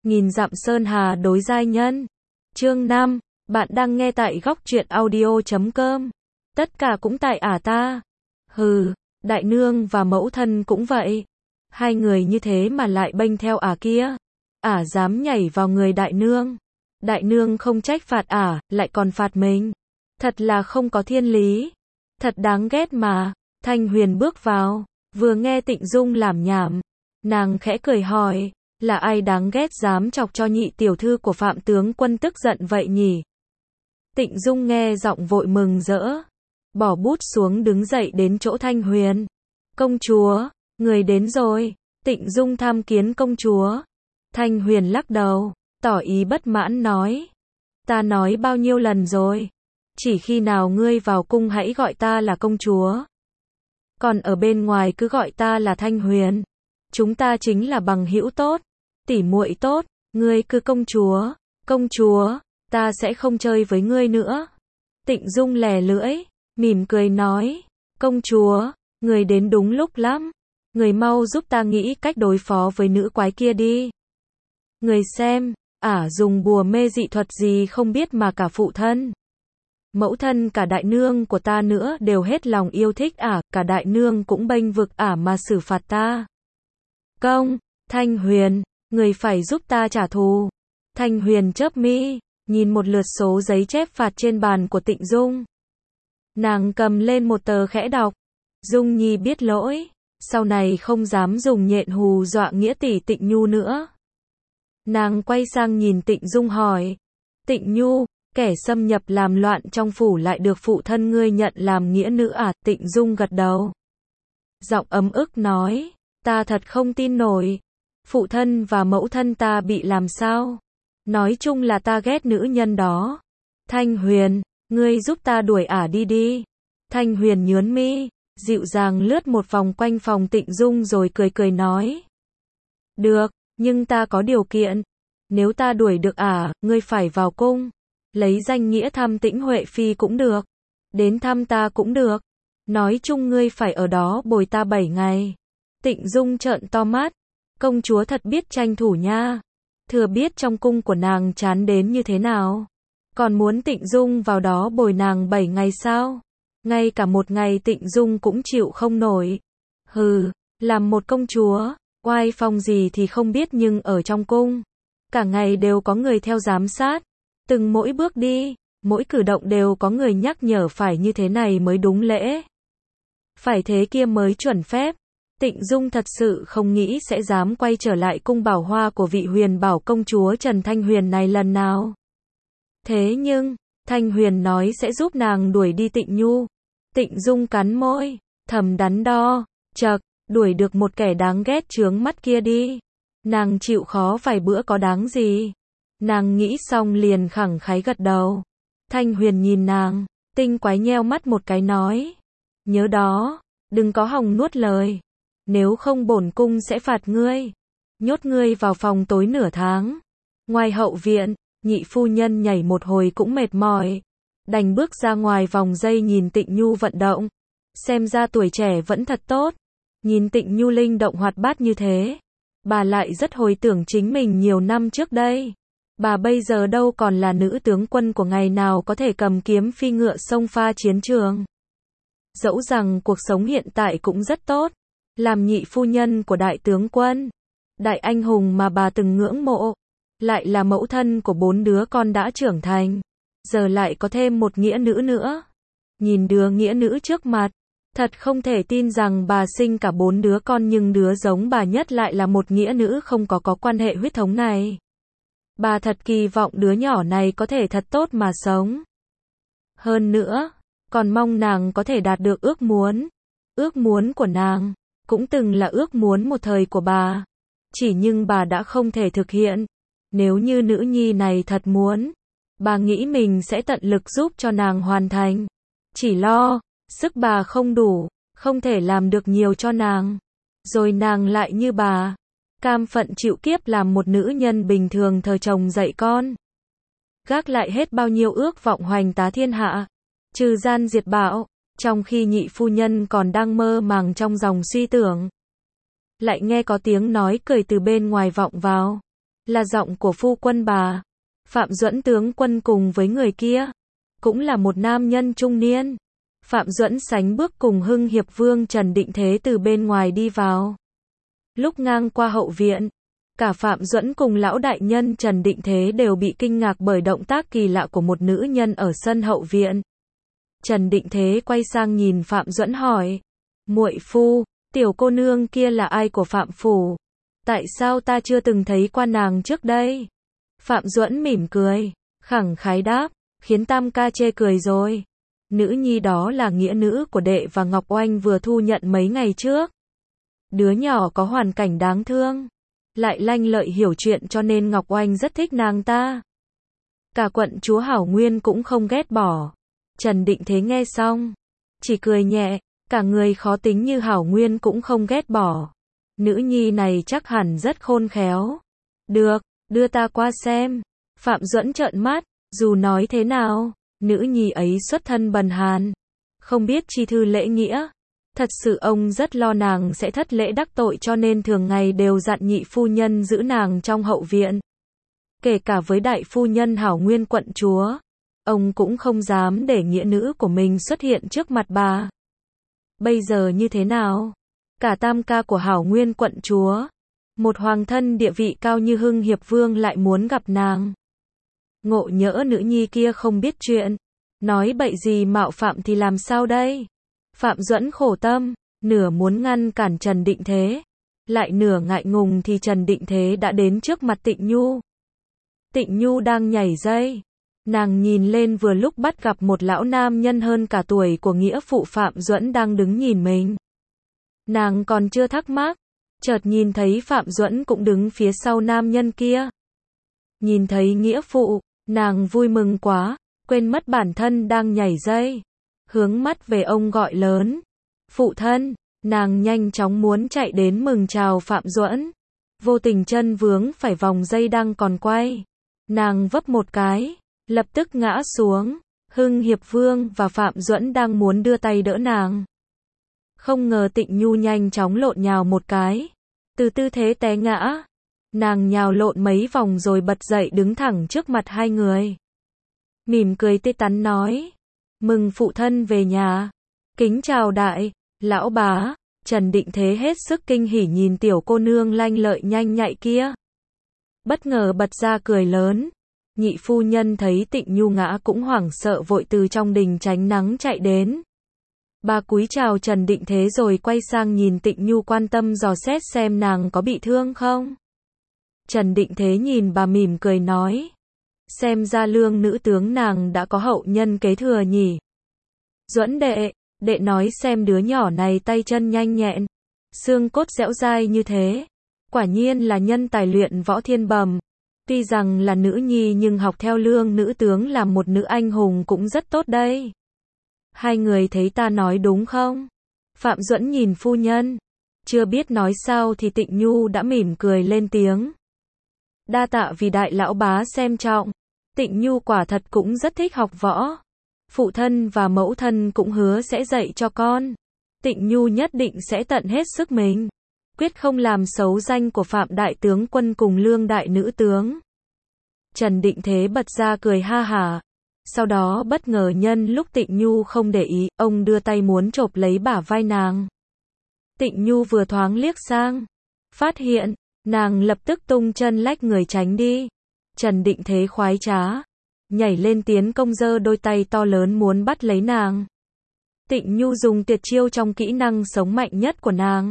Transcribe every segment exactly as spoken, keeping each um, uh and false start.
nghìn dặm sơn hà đối giai nhân. Chương năm, bạn đang nghe tại góc truyện audio chấm com. Tất cả cũng tại ả ta. Hừ, đại nương và mẫu thân cũng vậy. Hai người như thế mà lại bênh theo ả kia. Ả dám nhảy vào người đại nương. Đại nương không trách phạt ả, lại còn phạt mình. Thật là không có thiên lý. Thật đáng ghét mà. Thanh Huyền bước vào, vừa nghe Tịnh Dung làm nhảm. Nàng khẽ cười hỏi, là ai đáng ghét dám chọc cho nhị tiểu thư của Phạm tướng quân tức giận vậy nhỉ? Tịnh Dung nghe giọng vội mừng rỡ. Bỏ bút xuống đứng dậy đến chỗ Thanh Huyền. Công chúa, người đến rồi. Tịnh Dung tham kiến công chúa. Thanh Huyền lắc đầu, tỏ ý bất mãn nói. Ta nói bao nhiêu lần rồi. Chỉ khi nào ngươi vào cung hãy gọi ta là công chúa. Còn ở bên ngoài cứ gọi ta là Thanh Huyền. Chúng ta chính là bằng hữu tốt, tỉ muội tốt, ngươi cứ công chúa, công chúa, ta sẽ không chơi với ngươi nữa. Tịnh Dung lè lưỡi, mỉm cười nói, công chúa, người đến đúng lúc lắm. Người mau giúp ta nghĩ cách đối phó với nữ quái kia đi. Người xem, ả dùng bùa mê dị thuật gì không biết mà cả phụ thân, mẫu thân cả đại nương của ta nữa đều hết lòng yêu thích ả, cả đại nương cũng bênh vực ả mà xử phạt ta. Công, Thanh Huyền, người phải giúp ta trả thù. Thanh Huyền chớp mi, nhìn một lượt số giấy chép phạt trên bàn của Tịnh Dung. Nàng cầm lên một tờ khẽ đọc. Dung Nhi biết lỗi, sau này không dám dùng nhện hù dọa nghĩa tỷ Tịnh Nhu nữa. Nàng quay sang nhìn Tịnh Dung hỏi, Tịnh Nhu, kẻ xâm nhập làm loạn trong phủ lại được phụ thân ngươi nhận làm nghĩa nữ à? Tịnh Dung gật đầu. Giọng ấm ức nói, ta thật không tin nổi. Phụ thân và mẫu thân ta bị làm sao? Nói chung là ta ghét nữ nhân đó. Thanh Huyền, ngươi giúp ta đuổi ả đi đi. Thanh Huyền nhướng mi, dịu dàng lướt một vòng quanh phòng Tịnh Dung rồi cười cười nói. Được, nhưng ta có điều kiện. Nếu ta đuổi được ả, ngươi phải vào cung. Lấy danh nghĩa thăm Tĩnh Huệ Phi cũng được. Đến thăm ta cũng được. Nói chung ngươi phải ở đó bồi ta bảy ngày. Tịnh Dung trợn to mắt. Công chúa thật biết tranh thủ nha. Thừa biết trong cung của nàng chán đến như thế nào. Còn muốn Tịnh Dung vào đó bồi nàng bảy ngày sao? Ngay cả một ngày Tịnh Dung cũng chịu không nổi. Hừ, làm một công chúa, oai phong gì thì không biết nhưng ở trong cung. Cả ngày đều có người theo giám sát. Từng mỗi bước đi, mỗi cử động đều có người nhắc nhở phải như thế này mới đúng lễ. Phải thế kia mới chuẩn phép. Tịnh Dung thật sự không nghĩ sẽ dám quay trở lại cung Bảo Hoa của vị Huyền Bảo công chúa Trần Thanh Huyền này lần nào. Thế nhưng, Thanh Huyền nói sẽ giúp nàng đuổi đi Tịnh Nhu. Tịnh Dung cắn môi, thầm đắn đo, chậc, đuổi được một kẻ đáng ghét chướng mắt kia đi. Nàng chịu khó vài bữa có đáng gì. Nàng nghĩ xong liền khẳng khái gật đầu. Thanh Huyền nhìn nàng, tinh quái nheo mắt một cái nói. Nhớ đó, đừng có hòng nuốt lời. Nếu không bổn cung sẽ phạt ngươi. Nhốt ngươi vào phòng tối nửa tháng. Ngoài hậu viện, nhị phu nhân nhảy một hồi cũng mệt mỏi. Đành bước ra ngoài vòng dây nhìn Tịnh Nhu vận động. Xem ra tuổi trẻ vẫn thật tốt. Nhìn Tịnh Nhu linh động hoạt bát như thế. Bà lại rất hồi tưởng chính mình nhiều năm trước đây. Bà bây giờ đâu còn là nữ tướng quân của ngày nào có thể cầm kiếm phi ngựa xông pha chiến trường. Dẫu rằng cuộc sống hiện tại cũng rất tốt. Làm nhị phu nhân của đại tướng quân, đại anh hùng mà bà từng ngưỡng mộ. Lại là mẫu thân của bốn đứa con đã trưởng thành. Giờ lại có thêm một nghĩa nữ nữa. Nhìn đứa nghĩa nữ trước mặt, thật không thể tin rằng bà sinh cả bốn đứa con nhưng đứa giống bà nhất lại là một nghĩa nữ không có có quan hệ huyết thống này. Bà thật kỳ vọng đứa nhỏ này có thể thật tốt mà sống. Hơn nữa, còn mong nàng có thể đạt được ước muốn. Ước muốn của nàng, cũng từng là ước muốn một thời của bà. Chỉ nhưng bà đã không thể thực hiện. Nếu như nữ nhi này thật muốn, bà nghĩ mình sẽ tận lực giúp cho nàng hoàn thành. Chỉ lo, sức bà không đủ, không thể làm được nhiều cho nàng. Rồi nàng lại như bà, cam phận chịu kiếp làm một nữ nhân bình thường thờ chồng dạy con. Gác lại hết bao nhiêu ước vọng hoành tá thiên hạ, trừ gian diệt bạo, trong khi nhị phu nhân còn đang mơ màng trong dòng suy tưởng. Lại nghe có tiếng nói cười từ bên ngoài vọng vào. là giọng của phu quân bà. Phạm Duẫn tướng quân cùng với người kia, cũng là một nam nhân trung niên. Phạm Duẫn sánh bước cùng Hưng Hiệp Vương Trần Định Thế từ bên ngoài đi vào. Lúc ngang qua hậu viện, cả Phạm Duẫn cùng lão đại nhân Trần Định Thế đều bị kinh ngạc bởi động tác kỳ lạ của một nữ nhân ở sân hậu viện. Trần Định Thế quay sang nhìn Phạm Duẫn hỏi, muội phu, tiểu cô nương kia là ai của Phạm phủ? Tại sao ta chưa từng thấy qua nàng trước đây? Phạm Duẫn mỉm cười, khẳng khái đáp, khiến Tam ca chê cười rồi. Nữ nhi đó là nghĩa nữ của đệ và Ngọc Oanh vừa thu nhận mấy ngày trước. Đứa nhỏ có hoàn cảnh đáng thương, lại lanh lợi hiểu chuyện cho nên Ngọc Oanh rất thích nàng ta. Cả quận chúa Hảo Nguyên cũng không ghét bỏ. Trần Định Thế nghe xong, chỉ cười nhẹ, cả người khó tính như Hảo Nguyên cũng không ghét bỏ. Nữ nhi này chắc hẳn rất khôn khéo. Được, đưa ta qua xem. Phạm Duẫn trợn mắt, dù nói thế nào, nữ nhi ấy xuất thân bần hàn, không biết chi thư lễ nghĩa. Thật sự ông rất lo nàng sẽ thất lễ đắc tội cho nên thường ngày đều dặn nhị phu nhân giữ nàng trong hậu viện. Kể cả với đại phu nhân Hảo Nguyên quận chúa, ông cũng không dám để nghĩa nữ của mình xuất hiện trước mặt bà. Bây giờ như thế nào? Cả tam ca của Hảo Nguyên quận chúa, một hoàng thân địa vị cao như Hưng Hiệp Vương lại muốn gặp nàng. Ngộ nhỡ nữ nhi kia không biết chuyện, nói bậy gì mạo phạm thì làm sao đây? Phạm Duẫn khổ tâm, nửa muốn ngăn cản Trần Định Thế, lại nửa ngại ngùng thì Trần Định Thế đã đến trước mặt Tịnh Nhu. Tịnh Nhu đang nhảy dây, nàng nhìn lên vừa lúc bắt gặp một lão nam nhân hơn cả tuổi của nghĩa phụ Phạm Duẫn đang đứng nhìn mình. Nàng còn chưa thắc mắc, chợt nhìn thấy Phạm Duẫn cũng đứng phía sau nam nhân kia. Nhìn thấy nghĩa phụ, nàng vui mừng quá, quên mất bản thân đang nhảy dây. Hướng mắt về ông gọi lớn, phụ thân. Nàng nhanh chóng muốn chạy đến mừng chào Phạm Duẫn, vô tình chân vướng phải vòng dây đang còn quay. Nàng vấp một cái, lập tức ngã xuống. Hưng Hiệp Vương và Phạm Duẫn đang muốn đưa tay đỡ nàng. Không ngờ Tịnh Nhu nhanh chóng lộn nhào một cái, từ tư thế té ngã. Nàng nhào lộn mấy vòng rồi bật dậy đứng thẳng trước mặt hai người. Mỉm cười tươi tắn nói, mừng phụ thân về nhà. Kính chào đại, lão bá. Trần Định Thế hết sức kinh hỉ nhìn tiểu cô nương lanh lợi nhanh nhạy kia. Bất ngờ bật ra cười lớn. Nhị phu nhân thấy Tịnh Nhu ngã cũng hoảng sợ vội từ trong đình tránh nắng chạy đến. Bà cúi chào Trần Định Thế rồi quay sang nhìn Tịnh Nhu quan tâm dò xét xem nàng có bị thương không. Trần Định Thế nhìn bà mỉm cười nói, xem ra Lương nữ tướng nàng đã có hậu nhân kế thừa nhỉ. Duẫn đệ, đệ nói xem đứa nhỏ này tay chân nhanh nhẹn, xương cốt dẻo dai như thế, quả nhiên là nhân tài luyện võ thiên bẩm. Tuy rằng là nữ nhi nhưng học theo Lương nữ tướng làm một nữ anh hùng cũng rất tốt đây. Hai người thấy ta nói đúng không? Phạm Duẫn nhìn phu nhân, chưa biết nói sao thì Tịnh Nhu đã mỉm cười lên tiếng. Đa tạ vì đại lão bá xem trọng. Tịnh Nhu quả thật cũng rất thích học võ. Phụ thân và mẫu thân cũng hứa sẽ dạy cho con. Tịnh Nhu nhất định sẽ tận hết sức mình, quyết không làm xấu danh của Phạm đại tướng quân cùng Lương đại nữ tướng. Trần Định Thế bật ra cười ha hả. Sau đó bất ngờ nhân lúc Tịnh Nhu không để ý, ông đưa tay muốn chộp lấy bả vai nàng. Tịnh Nhu vừa thoáng liếc sang, phát hiện, nàng lập tức tung chân lách người tránh đi. Trần Định Thế khoái trá, nhảy lên tiến công giơ đôi tay to lớn muốn bắt lấy nàng. Tịnh Nhu dùng tuyệt chiêu trong kỹ năng sống mạnh nhất của nàng.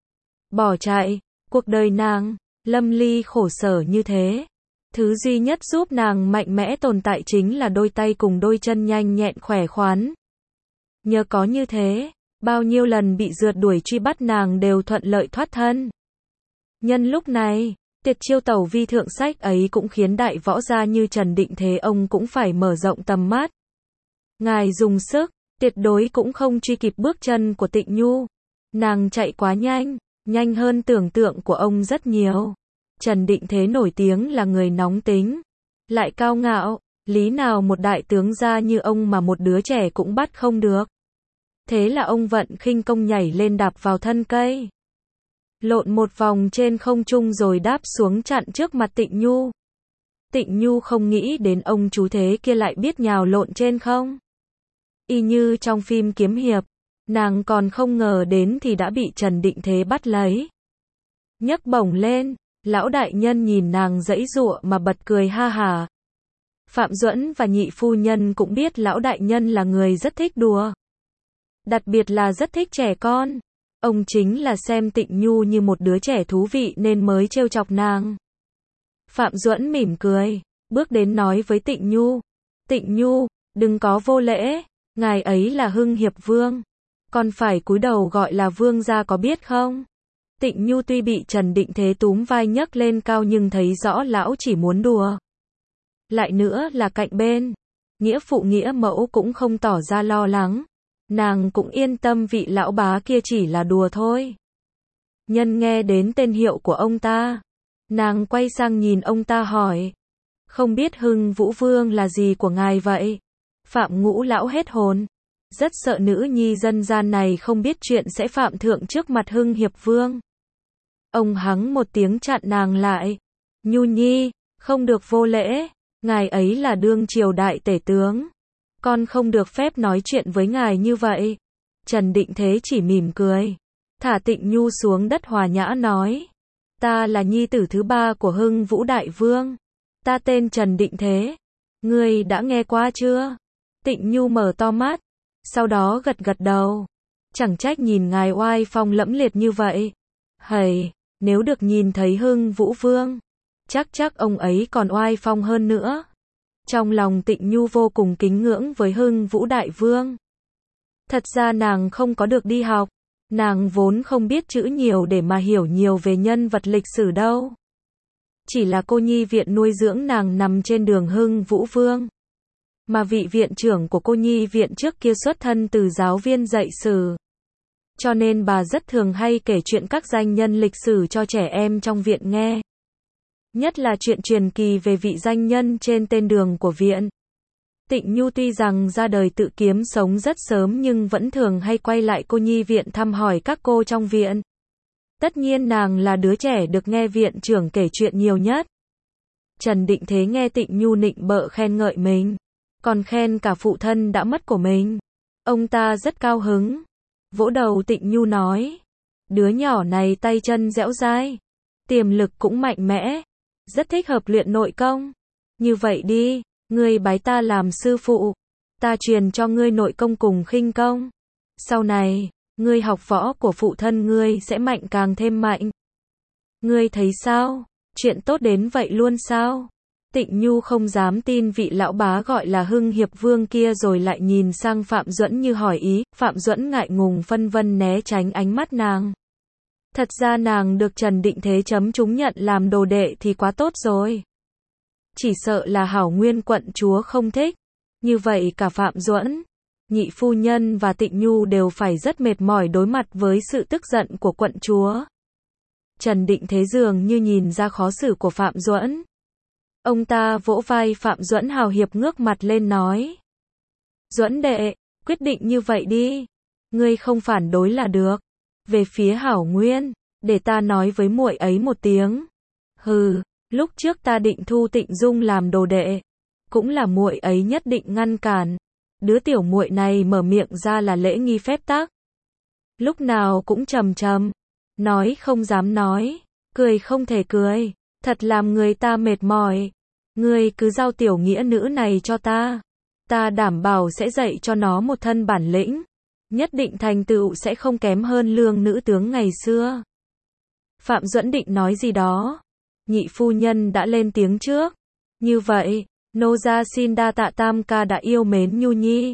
Bỏ chạy, cuộc đời nàng, lâm ly khổ sở như thế. Thứ duy nhất giúp nàng mạnh mẽ tồn tại chính là đôi tay cùng đôi chân nhanh nhẹn khỏe khoắn. Nhờ có như thế, bao nhiêu lần bị rượt đuổi truy bắt nàng đều thuận lợi thoát thân. Nhân lúc này, tuyệt chiêu tẩu vi thượng sách ấy cũng khiến đại võ gia như Trần Định Thế ông cũng phải mở rộng tầm mắt. Ngài dùng sức, tuyệt đối cũng không truy kịp bước chân của Tịnh Nhu. Nàng chạy quá nhanh, nhanh hơn tưởng tượng của ông rất nhiều. Trần Định Thế nổi tiếng là người nóng tính, lại cao ngạo, lý nào một đại tướng gia như ông mà một đứa trẻ cũng bắt không được. Thế là ông vận khinh công nhảy lên đạp vào thân cây. lộn một vòng trên không trung rồi đáp xuống chặn trước mặt Tịnh Nhu. Tịnh Nhu không nghĩ đến ông chú thế kia lại biết nhào lộn trên không. Y như trong phim kiếm hiệp, nàng còn không ngờ đến thì đã bị Trần Định Thế bắt lấy. Nhấc bổng lên, lão đại nhân nhìn nàng giãy giụa mà bật cười ha hả. Phạm Duẫn và nhị phu nhân cũng biết lão đại nhân là người rất thích đùa. Đặc biệt là rất thích trẻ con. Ông chính là xem Tịnh Nhu như một đứa trẻ thú vị nên mới trêu chọc nàng. Phạm Duẫn mỉm cười, bước đến nói với Tịnh Nhu. Tịnh Nhu, đừng có vô lễ, ngài ấy là Hưng Hiệp Vương. Còn phải cúi đầu gọi là vương gia có biết không? Tịnh Nhu tuy bị Trần Định Thế túm vai nhấc lên cao nhưng thấy rõ lão chỉ muốn đùa. Lại nữa là cạnh bên, nghĩa phụ nghĩa mẫu cũng không tỏ ra lo lắng. Nàng cũng yên tâm vị lão bá kia chỉ là đùa thôi. Nhân nghe đến tên hiệu của ông ta, nàng quay sang nhìn ông ta hỏi. Không biết Hưng Vũ Vương là gì của ngài vậy? Phạm Ngũ lão hết hồn. Rất sợ nữ nhi dân gian này không biết chuyện sẽ phạm thượng trước mặt Hưng Hiệp Vương. Ông hắng một tiếng chặn nàng lại. Nhu nhi, không được vô lễ. Ngài ấy là đương triều đại tể tướng. Con không được phép nói chuyện với ngài như vậy. Trần Định Thế chỉ mỉm cười. Thả Tịnh Nhu xuống đất hòa nhã nói. Ta là nhi tử thứ ba của Hưng Vũ Đại Vương. Ta tên Trần Định Thế. Ngươi đã nghe qua chưa? Tịnh Nhu mở to mắt. Sau đó gật gật đầu. Chẳng trách nhìn ngài oai phong lẫm liệt như vậy. Hầy, nếu được nhìn thấy Hưng Vũ Vương, chắc chắc ông ấy còn oai phong hơn nữa. Trong lòng Tịnh Nhu vô cùng kính ngưỡng với Hưng Vũ Đại Vương. Thật ra nàng không có được đi học. Nàng vốn không biết chữ nhiều để mà hiểu nhiều về nhân vật lịch sử đâu. Chỉ là cô nhi viện nuôi dưỡng nàng nằm trên đường Hưng Vũ Vương. Mà vị viện trưởng của cô nhi viện trước kia xuất thân từ giáo viên dạy sử. Cho nên bà rất thường hay kể chuyện các danh nhân lịch sử cho trẻ em trong viện nghe. Nhất là chuyện truyền kỳ về vị danh nhân trên tên đường của viện. Tịnh Nhu tuy rằng ra đời tự kiếm sống rất sớm nhưng vẫn thường hay quay lại cô nhi viện thăm hỏi các cô trong viện. Tất nhiên nàng là đứa trẻ được nghe viện trưởng kể chuyện nhiều nhất. Trần Định Thế nghe Tịnh Nhu nịnh bợ khen ngợi mình, còn khen cả phụ thân đã mất của mình. Ông ta rất cao hứng, vỗ đầu Tịnh Nhu nói, đứa nhỏ này tay chân dẻo dai, tiềm lực cũng mạnh mẽ, rất thích hợp luyện nội công. Như vậy đi, ngươi bái ta làm sư phụ, ta truyền cho ngươi nội công cùng khinh công. Sau này, ngươi học võ của phụ thân ngươi sẽ mạnh càng thêm mạnh. Ngươi thấy sao? Chuyện tốt đến vậy luôn sao? Tịnh Nhu không dám tin vị lão bá gọi là Hưng Hiệp Vương kia rồi lại nhìn sang Phạm Duẫn như hỏi ý. Phạm Duẫn ngại ngùng phân vân né tránh ánh mắt nàng. Thật ra nàng được Trần Định Thế chấm trúng nhận làm đồ đệ thì quá tốt rồi. Chỉ sợ là Hảo Nguyên quận chúa không thích. Như vậy cả Phạm Duẫn, nhị phu nhân và Tịnh Nhu đều phải rất mệt mỏi đối mặt với sự tức giận của quận chúa. Trần Định Thế dường như nhìn ra khó xử của Phạm Duẫn. Ông ta vỗ vai Phạm Duẫn hào hiệp ngước mặt lên nói. Duẫn đệ, quyết định như vậy đi. Ngươi không phản đối là được. Về phía Hảo Nguyên, để ta nói với muội ấy một tiếng. Hừ, lúc trước ta định thu Tịnh Dung làm đồ đệ, cũng là muội ấy nhất định ngăn cản. Đứa tiểu muội này mở miệng ra là lễ nghi phép tắc. Lúc nào cũng trầm trầm, nói không dám nói, cười không thể cười, thật làm người ta mệt mỏi. Ngươi cứ giao tiểu nghĩa nữ này cho ta, ta đảm bảo sẽ dạy cho nó một thân bản lĩnh, nhất định thành tựu sẽ không kém hơn Lương nữ tướng ngày xưa. Phạm Duẫn định nói gì đó, nhị phu nhân đã lên tiếng trước. Như vậy, nô gia xin đa tạ tam ca đã yêu mến Nhu nhi.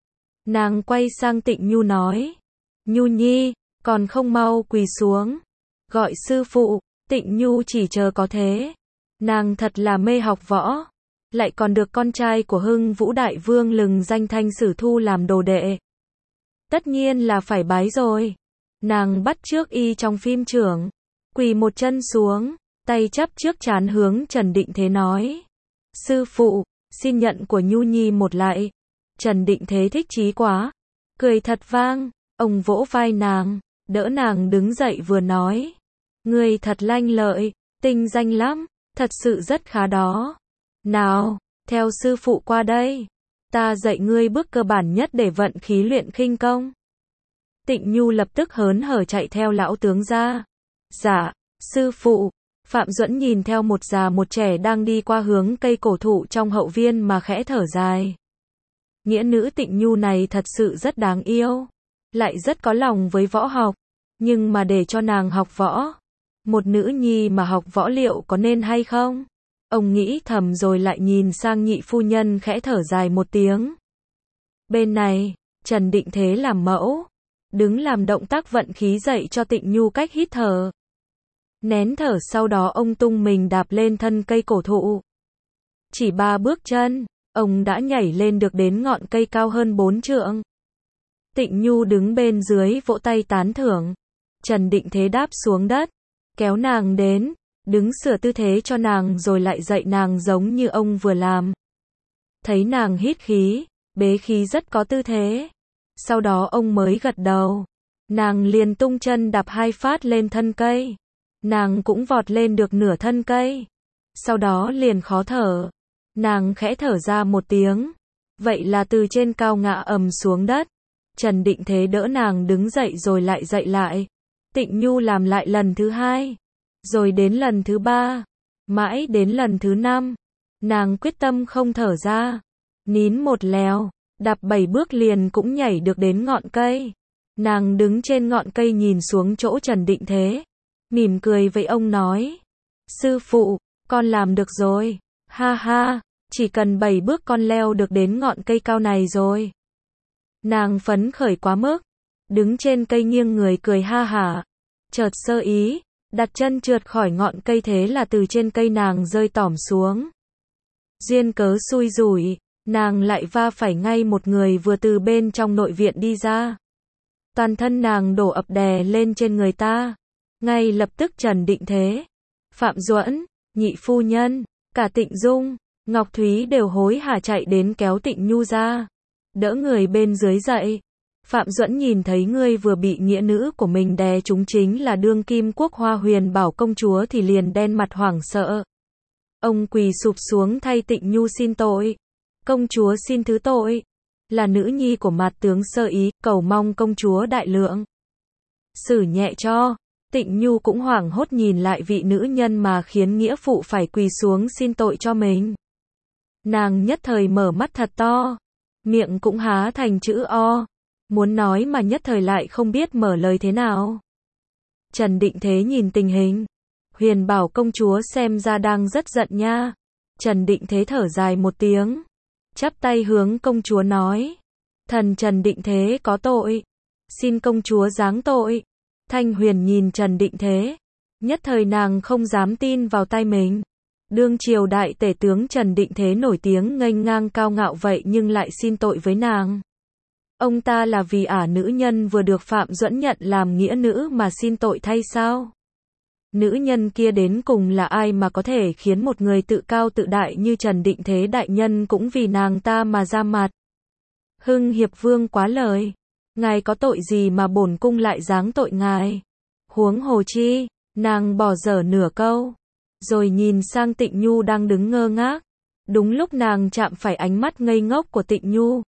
Nàng quay sang Tịnh Nhu nói, Nhu nhi, còn không mau quỳ xuống, gọi sư phụ. Tịnh Nhu chỉ chờ có thế. Nàng thật là mê học võ, lại còn được con trai của Hưng Vũ Đại Vương lừng danh Thanh Sử thu làm đồ đệ. Tất nhiên là phải bái rồi. Nàng bắt chước y trong phim trưởng, quỳ một chân xuống, tay chắp trước trán hướng Trần Định Thế nói. Sư phụ, xin nhận của Nhu nhi một lạy. Trần Định Thế thích chí quá, cười thật vang, ông vỗ vai nàng, đỡ nàng đứng dậy vừa nói. Ngươi thật lanh lợi, tinh danh lắm, thật sự rất khá đó. Nào, theo sư phụ qua đây. Ta dạy ngươi bước cơ bản nhất để vận khí luyện khinh công. Tịnh Nhu lập tức hớn hở chạy theo lão tướng ra. Dạ, sư phụ. Phạm Duẫn nhìn theo một già một trẻ đang đi qua hướng cây cổ thụ trong hậu viên mà khẽ thở dài. Nghĩa nữ Tịnh Nhu này thật sự rất đáng yêu, lại rất có lòng với võ học, nhưng mà để cho nàng học võ, một nữ nhi mà học võ liệu có nên hay không? Ông nghĩ thầm rồi lại nhìn sang nhị phu nhân khẽ thở dài một tiếng. Bên này, Trần Định Thế làm mẫu, đứng làm động tác vận khí dạy cho Tịnh Nhu cách hít thở. Nén thở sau đó ông tung mình đạp lên thân cây cổ thụ. Chỉ ba bước chân, ông đã nhảy lên được đến ngọn cây cao hơn bốn trượng. Tịnh Nhu đứng bên dưới vỗ tay tán thưởng. Trần Định Thế đáp xuống đất, kéo nàng đến, đứng sửa tư thế cho nàng rồi lại dạy nàng giống như ông vừa làm. Thấy nàng hít khí, bế khí rất có tư thế. Sau đó ông mới gật đầu. Nàng liền tung chân đạp hai phát lên thân cây. Nàng cũng vọt lên được nửa thân cây. Sau đó liền khó thở. Nàng khẽ thở ra một tiếng. Vậy là từ trên cao ngã ầm xuống đất. Trần Định Thế đỡ nàng đứng dậy rồi lại dậy lại. Tịnh Nhu làm lại lần thứ hai. Rồi đến lần thứ ba. Mãi đến lần thứ năm. Nàng quyết tâm không thở ra. Nín một lèo. Đạp bảy bước liền cũng nhảy được đến ngọn cây. Nàng đứng trên ngọn cây nhìn xuống chỗ Trần Định Thế. Mỉm cười với ông nói. Sư phụ, con làm được rồi. Ha ha, chỉ cần bảy bước con leo được đến ngọn cây cao này rồi. Nàng phấn khởi quá mức. Đứng trên cây nghiêng người cười ha hả. Chợt sơ ý, đặt chân trượt khỏi ngọn cây thế là từ trên cây nàng rơi tỏm xuống. Duyên cớ xui rủi, nàng lại va phải ngay một người vừa từ bên trong nội viện đi ra. Toàn thân nàng đổ ập đè lên trên người ta. Ngay lập tức Trần Định Thế, Phạm Duẫn, nhị phu nhân, cả Tịnh Dung, Ngọc Thúy đều hối hả chạy đến kéo Tịnh Nhu ra, đỡ người bên dưới dậy. Phạm Duẫn nhìn thấy ngươi vừa bị nghĩa nữ của mình đè trúng chính là đương kim quốc hoa Huyền Bảo công chúa thì liền đen mặt hoảng sợ. Ông quỳ sụp xuống thay Tịnh Nhu xin tội. Công chúa xin thứ tội. Là nữ nhi của Mạt tướng sơ ý, cầu mong công chúa đại lượng xử nhẹ cho. Tịnh Nhu cũng hoảng hốt nhìn lại vị nữ nhân mà khiến nghĩa phụ phải quỳ xuống xin tội cho mình. Nàng nhất thời mở mắt thật to, miệng cũng há thành chữ O, muốn nói mà nhất thời lại không biết mở lời thế nào. Trần Định Thế nhìn tình hình, Huyền Bảo công chúa xem ra đang rất giận nha. Trần Định Thế thở dài một tiếng, chắp tay hướng công chúa nói, thần Trần Định Thế có tội, xin công chúa giáng tội. Thanh Huyền nhìn Trần Định Thế, nhất thời nàng không dám tin vào tay mình. Đương triều đại tể tướng Trần Định Thế nổi tiếng nghênh ngang cao ngạo vậy nhưng lại xin tội với nàng. Ông ta là vì ả nữ nhân vừa được Phạm Duẫn nhận làm nghĩa nữ mà xin tội thay sao? Nữ nhân kia đến cùng là ai mà có thể khiến một người tự cao tự đại như Trần Định Thế đại nhân cũng vì nàng ta mà ra mặt? Hưng Hiệp Vương quá lời. Ngài có tội gì mà bổn cung lại giáng tội ngài? Huống hồ chi, nàng bỏ dở nửa câu, rồi nhìn sang Tịnh Nhu đang đứng ngơ ngác. Đúng lúc nàng chạm phải ánh mắt ngây ngốc của Tịnh Nhu.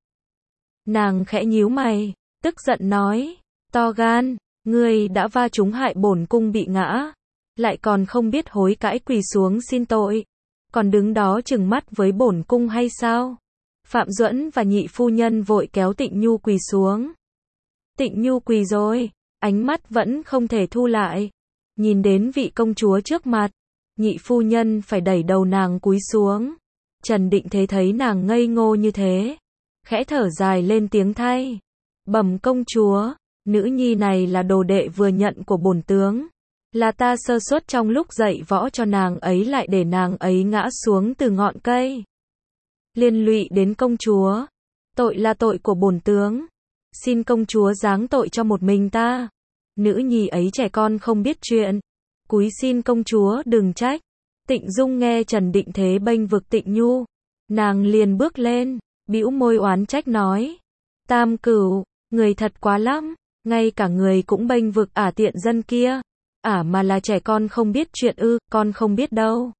Nàng khẽ nhíu mày, tức giận nói, to gan, ngươi đã va trúng hại bổn cung bị ngã, lại còn không biết hối cãi quỳ xuống xin tội, còn đứng đó trừng mắt với bổn cung hay sao? Phạm Duẫn và nhị phu nhân vội kéo Tịnh Nhu quỳ xuống. Tịnh Nhu quỳ rồi, ánh mắt vẫn không thể thu lại. Nhìn đến vị công chúa trước mặt, nhị phu nhân phải đẩy đầu nàng cúi xuống. Trần Định Thế thấy nàng ngây ngô như thế, khẽ thở dài lên tiếng thay. Bẩm công chúa, nữ nhi này là đồ đệ vừa nhận của bổn tướng. Là ta sơ suất trong lúc dạy võ cho nàng ấy lại để nàng ấy ngã xuống từ ngọn cây. Liên lụy đến công chúa. Tội là tội của bổn tướng. Xin công chúa giáng tội cho một mình ta. Nữ nhi ấy trẻ con không biết chuyện. Cúi xin công chúa đừng trách. Tịnh Dung nghe Trần Định Thế bênh vực Tịnh Nhu. Nàng liền bước lên, bĩu môi oán trách nói. Tam Cửu, người thật quá lắm. Ngay cả người cũng bênh vực ả tiện dân kia. À mà là trẻ con không biết chuyện ư, con không biết đâu.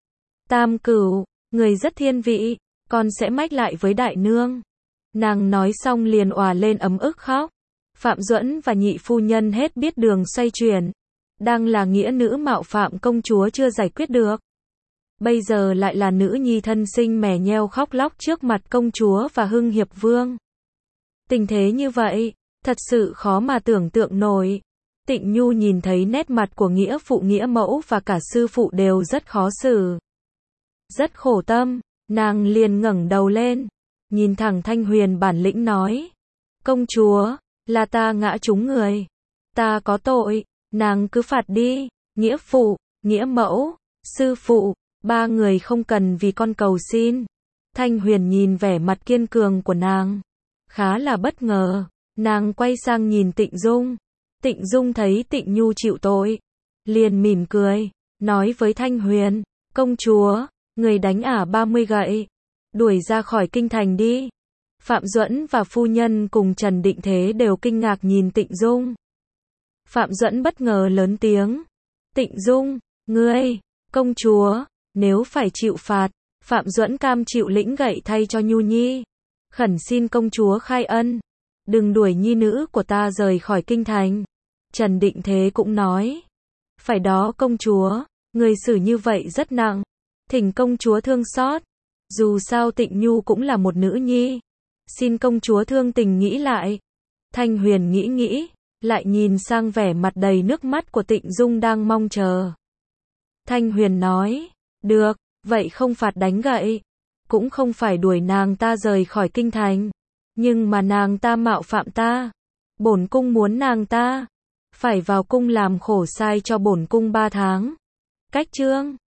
Tam Cửu, người rất thiên vị, con sẽ mách lại với đại nương. Nàng nói xong liền òa lên ấm ức khóc. Phạm Duẫn và nhị phu nhân hết biết đường xoay chuyển. Đang là nghĩa nữ mạo phạm công chúa chưa giải quyết được. Bây giờ lại là nữ nhi thân sinh mè nheo khóc lóc trước mặt công chúa và Hưng Hiệp Vương. Tình thế như vậy, thật sự khó mà tưởng tượng nổi. Tịnh Nhu nhìn thấy nét mặt của nghĩa phụ nghĩa mẫu và cả sư phụ đều rất khó xử. Rất khổ tâm, nàng liền ngẩng đầu lên, nhìn thẳng Thanh Huyền bản lĩnh nói. Công chúa, là ta ngã trúng người. Ta có tội, nàng cứ phạt đi, nghĩa phụ, nghĩa mẫu, sư phụ, ba người không cần vì con cầu xin. Thanh Huyền nhìn vẻ mặt kiên cường của nàng, khá là bất ngờ, nàng quay sang nhìn Tịnh Dung. Tịnh Dung thấy Tịnh Nhu chịu tội, liền mỉm cười, nói với Thanh Huyền, công chúa, người đánh ả ba mươi gậy, đuổi ra khỏi kinh thành đi. Phạm Duẫn và phu nhân cùng Trần Định Thế đều kinh ngạc nhìn Tịnh Dung. Phạm Duẫn bất ngờ lớn tiếng, Tịnh Dung, ngươi, công chúa, nếu phải chịu phạt, Phạm Duẫn cam chịu lĩnh gậy thay cho Nhu Nhi. Khẩn xin công chúa khai ân, đừng đuổi nhi nữ của ta rời khỏi kinh thành. Trần Định Thế cũng nói, phải đó công chúa, người xử như vậy rất nặng, thỉnh công chúa thương xót. Dù sao Tịnh Nhu cũng là một nữ nhi, xin công chúa thương tình nghĩ lại. Thanh Huyền nghĩ nghĩ, lại nhìn sang vẻ mặt đầy nước mắt của Tịnh Dung đang mong chờ. Thanh Huyền nói, được, vậy không phạt đánh gậy, cũng không phải đuổi nàng ta rời khỏi kinh thành, nhưng mà nàng ta mạo phạm ta, bổn cung muốn nàng ta phải vào cung làm khổ sai cho bổn cung ba tháng. Cách chương